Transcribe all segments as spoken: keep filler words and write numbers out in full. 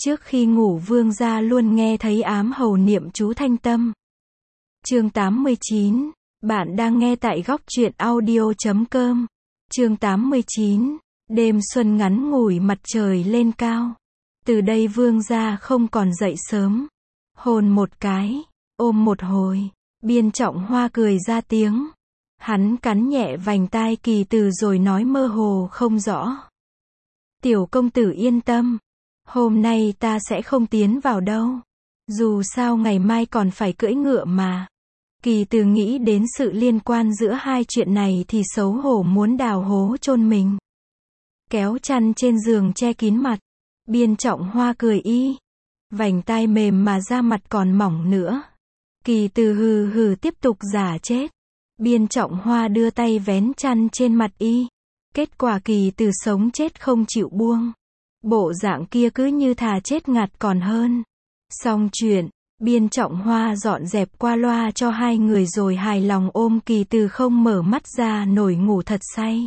Trước khi ngủ vương gia luôn nghe thấy ám hầu niệm chú thanh tâm. Chương tám mươi chín. Bạn đang nghe tại góc truyện audio chấm com. Chương tám mươi chín. Đêm xuân ngắn ngủi, mặt trời lên cao. Từ đây vương gia không còn dậy sớm. Hôn một cái, ôm một hồi, Biên Trọng Hoa cười ra tiếng. Hắn cắn nhẹ vành tai Kỳ Từ rồi nói mơ hồ không rõ. Tiểu công tử yên tâm. Hôm nay ta sẽ không tiến vào đâu. Dù sao ngày mai còn phải cưỡi ngựa mà. Kỳ Từ nghĩ đến sự liên quan giữa hai chuyện này thì xấu hổ muốn đào hố chôn mình. Kéo chăn trên giường che kín mặt. Biên Trọng Hoa cười y. Vành tai mềm mà da mặt còn mỏng nữa. Kỳ Từ hừ hừ tiếp tục giả chết. Biên Trọng Hoa đưa tay vén chăn trên mặt y. Kết quả Kỳ Từ sống chết không chịu buông. Bộ dạng kia cứ như thà chết ngạt còn hơn. Xong chuyện, Biên Trọng Hoa dọn dẹp qua loa cho hai người rồi hài lòng ôm Kỳ Từ không mở mắt ra nổi ngủ thật say.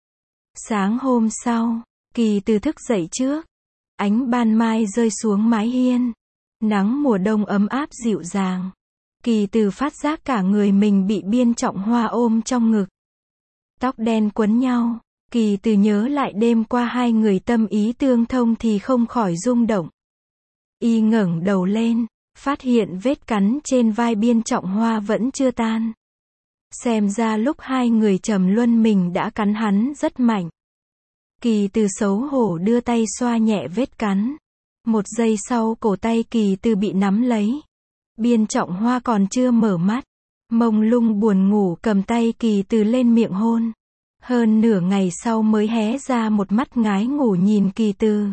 Sáng hôm sau, Kỳ Từ thức dậy trước. Ánh ban mai rơi xuống mái hiên. Nắng mùa đông ấm áp dịu dàng. Kỳ Từ phát giác cả người mình bị Biên Trọng Hoa ôm trong ngực. Tóc đen quấn nhau. Kỳ Từ nhớ lại đêm qua hai người tâm ý tương thông thì không khỏi rung động. Y ngẩng đầu lên, phát hiện vết cắn trên vai Biên Trọng Hoa vẫn chưa tan. Xem ra lúc hai người trầm luân mình đã cắn hắn rất mạnh. Kỳ Từ xấu hổ đưa tay xoa nhẹ vết cắn. Một giây sau cổ tay Kỳ Từ bị nắm lấy. Biên Trọng Hoa còn chưa mở mắt. Mông lung buồn ngủ cầm tay Kỳ Từ lên miệng hôn. Hơn nửa ngày sau mới hé ra một mắt ngái ngủ nhìn Kỳ Từ.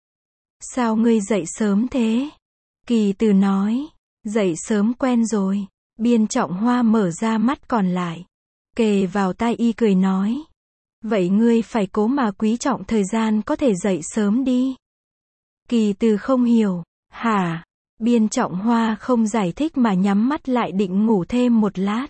Sao ngươi dậy sớm thế? Kỳ Từ nói. Dậy sớm quen rồi. Biên Trọng Hoa mở ra mắt còn lại. Kề vào tai y cười nói. Vậy ngươi phải cố mà quý trọng thời gian có thể dậy sớm đi. Kỳ Từ không hiểu. Hả? Biên Trọng Hoa không giải thích mà nhắm mắt lại định ngủ thêm một lát.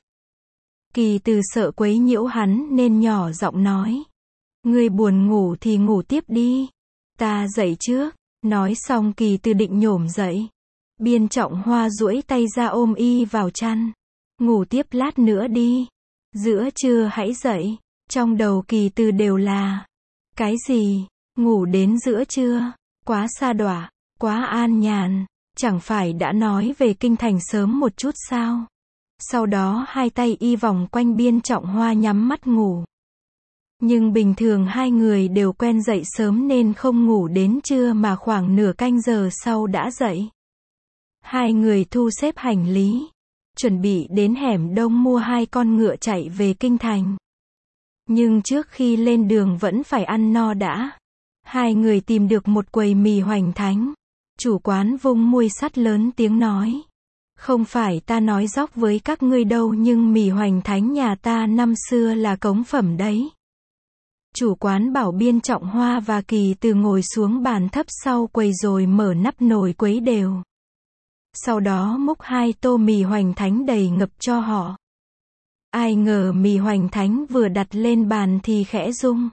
Kỳ Từ sợ quấy nhiễu hắn nên nhỏ giọng nói. Ngươi buồn ngủ thì ngủ tiếp đi. Ta dậy trước. Nói xong Kỳ Từ định nhổm dậy. Biên Trọng Hoa duỗi tay ra ôm y vào chăn. Ngủ tiếp lát nữa đi. Giữa trưa hãy dậy. Trong đầu Kỳ Từ đều là. Cái gì? Ngủ đến giữa trưa. Quá sa đọa. Quá an nhàn. Chẳng phải đã nói về kinh thành sớm một chút sao? Sau đó hai tay y vòng quanh Biên Trọng Hoa nhắm mắt ngủ. Nhưng bình thường hai người đều quen dậy sớm nên không ngủ đến trưa mà khoảng nửa canh giờ sau đã dậy. Hai người thu xếp hành lý. Chuẩn bị đến hẻm đông mua hai con ngựa chạy về kinh thành. Nhưng trước khi lên đường vẫn phải ăn no đã. Hai người tìm được một quầy mì hoành thánh. Chủ quán vung muôi sắt lớn tiếng nói. Không phải ta nói dóc với các ngươi đâu nhưng mì hoành thánh nhà ta năm xưa là cống phẩm đấy. Chủ quán bảo Biên Trọng Hoa và Kỳ Từ ngồi xuống bàn thấp sau quầy rồi mở nắp nồi quấy đều. Sau đó múc hai tô mì hoành thánh đầy ngập cho họ. Ai ngờ mì hoành thánh vừa đặt lên bàn thì khẽ rung.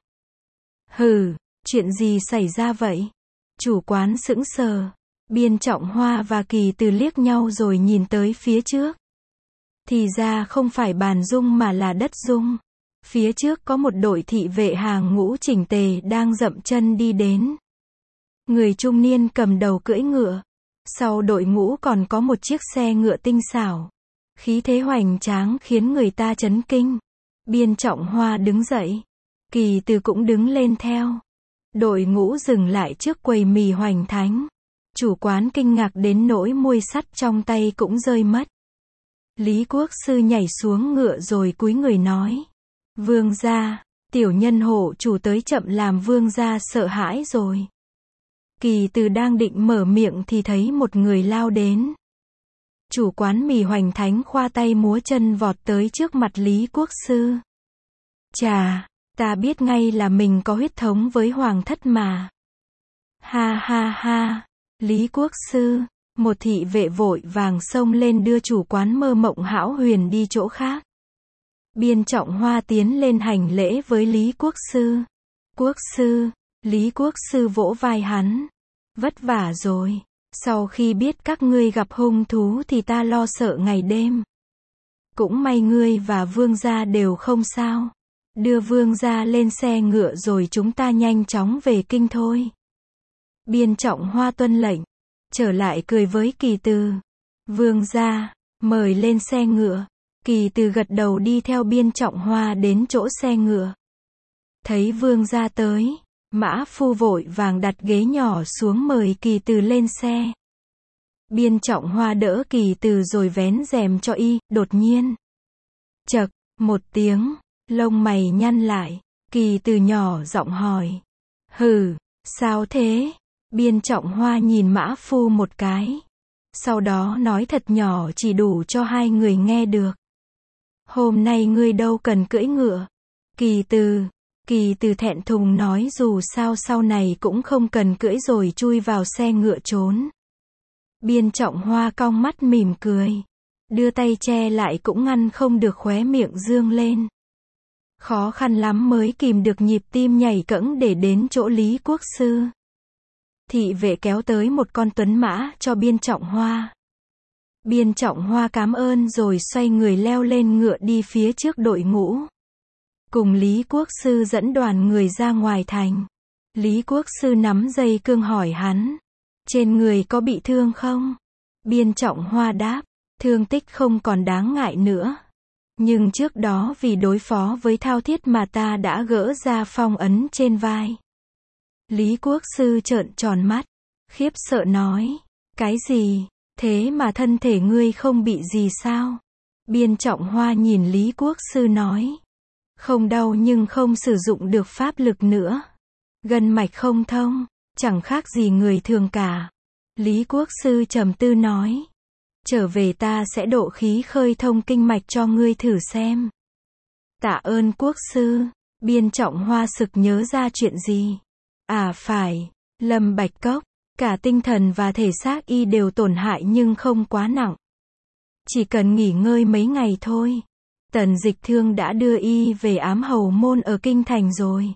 Hừ, chuyện gì xảy ra vậy? Chủ quán sững sờ. Biên Trọng Hoa và Kỳ Từ liếc nhau rồi nhìn tới phía trước. Thì ra không phải bàn rung mà là đất rung. Phía trước có một đội thị vệ hàng ngũ chỉnh tề đang dậm chân đi đến. Người trung niên cầm đầu cưỡi ngựa. Sau đội ngũ còn có một chiếc xe ngựa tinh xảo. Khí thế hoành tráng khiến người ta chấn kinh. Biên Trọng Hoa đứng dậy. Kỳ Từ cũng đứng lên theo. Đội ngũ dừng lại trước quầy mì hoành thánh. Chủ quán kinh ngạc đến nỗi muôi sắt trong tay cũng rơi mất. Lý Quốc Sư nhảy xuống ngựa rồi cúi người nói. Vương gia, tiểu nhân hộ chủ tới chậm làm vương gia sợ hãi rồi. Kỳ Từ đang định mở miệng thì thấy một người lao đến. Chủ quán mì hoành thánh khoa tay múa chân vọt tới trước mặt Lý Quốc Sư. Chà, ta biết ngay là mình có huyết thống với hoàng thất mà. Ha ha ha. Lý Quốc Sư, một thị vệ vội vàng xông lên đưa chủ quán Mơ Mộng Hão Huyền đi chỗ khác. Biên Trọng Hoa tiến lên hành lễ với Lý Quốc Sư. Quốc Sư, Lý Quốc Sư vỗ vai hắn. Vất vả rồi. Sau khi biết các ngươi gặp hung thú thì ta lo sợ ngày đêm. Cũng may ngươi và vương gia đều không sao. Đưa vương gia lên xe ngựa rồi chúng ta nhanh chóng về kinh thôi. Biên Trọng Hoa tuân lệnh. Trở lại cười với Kỳ Từ. Vương gia, mời lên xe ngựa. Kỳ Từ gật đầu đi theo Biên Trọng Hoa đến chỗ xe ngựa. Thấy vương gia tới, mã phu vội vàng đặt ghế nhỏ xuống mời Kỳ Từ lên xe. Biên Trọng Hoa đỡ Kỳ Từ rồi vén rèm cho y, đột nhiên. Chậc, một tiếng, lông mày nhăn lại, Kỳ Từ nhỏ giọng hỏi. Hừ, sao thế? Biên Trọng Hoa nhìn mã phu một cái. Sau đó nói thật nhỏ chỉ đủ cho hai người nghe được. Hôm nay ngươi đâu cần cưỡi ngựa. Kỳ Từ, Kỳ Từ thẹn thùng nói dù sao sau này cũng không cần cưỡi rồi chui vào xe ngựa trốn. Biên Trọng Hoa cong mắt mỉm cười. Đưa tay che lại cũng ngăn không được khóe miệng dương lên. Khó khăn lắm mới kìm được nhịp tim nhảy cẫng để đến chỗ Lý Quốc Sư. Thị vệ kéo tới một con tuấn mã cho Biên Trọng Hoa. Biên Trọng Hoa cảm ơn rồi xoay người leo lên ngựa đi phía trước đội ngũ. Cùng Lý Quốc Sư dẫn đoàn người ra ngoài thành. Lý Quốc Sư nắm dây cương hỏi hắn. Trên người có bị thương không? Biên Trọng Hoa đáp. Thương tích không còn đáng ngại nữa. Nhưng trước đó vì đối phó với Thao Thiết mà ta đã gỡ ra phong ấn trên vai. Lý Quốc Sư trợn tròn mắt. Khiếp sợ nói. Cái gì? Thế mà thân thể ngươi không bị gì sao? Biên Trọng Hoa nhìn Lý Quốc Sư nói. Không đau nhưng không sử dụng được pháp lực nữa. Gân mạch không thông. Chẳng khác gì người thường cả. Lý Quốc Sư trầm tư nói. Trở về ta sẽ độ khí khơi thông kinh mạch cho ngươi thử xem. Tạ ơn Quốc Sư. Biên Trọng Hoa sực nhớ ra chuyện gì. À phải, Lâm Bạch Cốc, cả tinh thần và thể xác y đều tổn hại nhưng không quá nặng. Chỉ cần nghỉ ngơi mấy ngày thôi. Tần Dịch Thương đã đưa y về Ám Hầu Môn ở kinh thành rồi.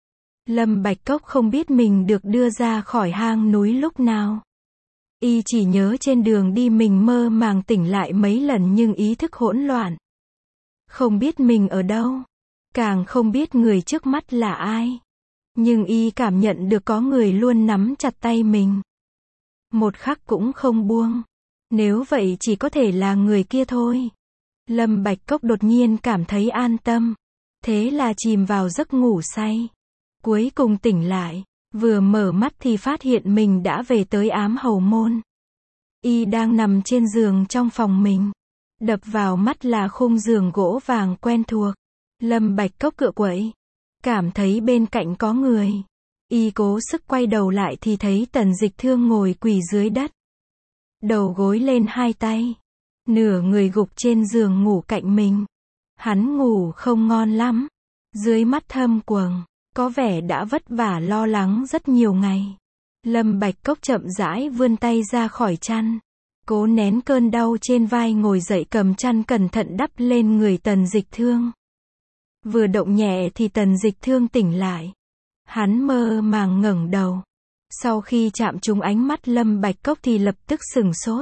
Lâm Bạch Cốc không biết mình được đưa ra khỏi hang núi lúc nào. Y chỉ nhớ trên đường đi mình mơ màng tỉnh lại mấy lần nhưng ý thức hỗn loạn. Không biết mình ở đâu. Càng không biết người trước mắt là ai. Nhưng y cảm nhận được có người luôn nắm chặt tay mình. Một khắc cũng không buông. Nếu vậy chỉ có thể là người kia thôi. Lâm Bạch Cốc đột nhiên cảm thấy an tâm. Thế là chìm vào giấc ngủ say. Cuối cùng tỉnh lại. Vừa mở mắt thì phát hiện mình đã về tới Ám Hầu Môn. Y đang nằm trên giường trong phòng mình. Đập vào mắt là khung giường gỗ vàng quen thuộc. Lâm Bạch Cốc cựa quậy. Cảm thấy bên cạnh có người. Y cố sức quay đầu lại thì thấy Tần Dịch Thương ngồi quỳ dưới đất. Đầu gối lên hai tay. Nửa người gục trên giường ngủ cạnh mình. Hắn ngủ không ngon lắm. Dưới mắt thâm quầng. Có vẻ đã vất vả lo lắng rất nhiều ngày. Lâm Bạch Cốc chậm rãi vươn tay ra khỏi chăn. Cố nén cơn đau trên vai ngồi dậy cầm chăn cẩn thận đắp lên người Tần Dịch Thương. Vừa động nhẹ thì Tần Dịch Thương tỉnh lại. Hắn mơ màng ngẩng đầu. Sau khi chạm trúng ánh mắt Lâm Bạch Cốc thì lập tức sửng sốt.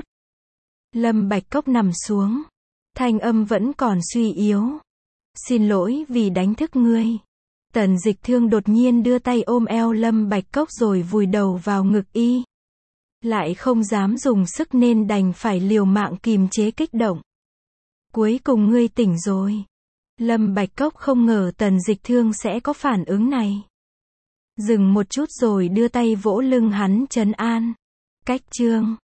Lâm Bạch Cốc nằm xuống. Thanh âm vẫn còn suy yếu. Xin lỗi vì đánh thức ngươi. Tần Dịch Thương đột nhiên đưa tay ôm eo Lâm Bạch Cốc rồi vùi đầu vào ngực y. Lại không dám dùng sức nên đành phải liều mạng kìm chế kích động. Cuối cùng ngươi tỉnh rồi. Lâm Bạch Cốc không ngờ Tần Dịch Thương sẽ có phản ứng này. Dừng một chút rồi đưa tay vỗ lưng hắn trấn an. Cách chương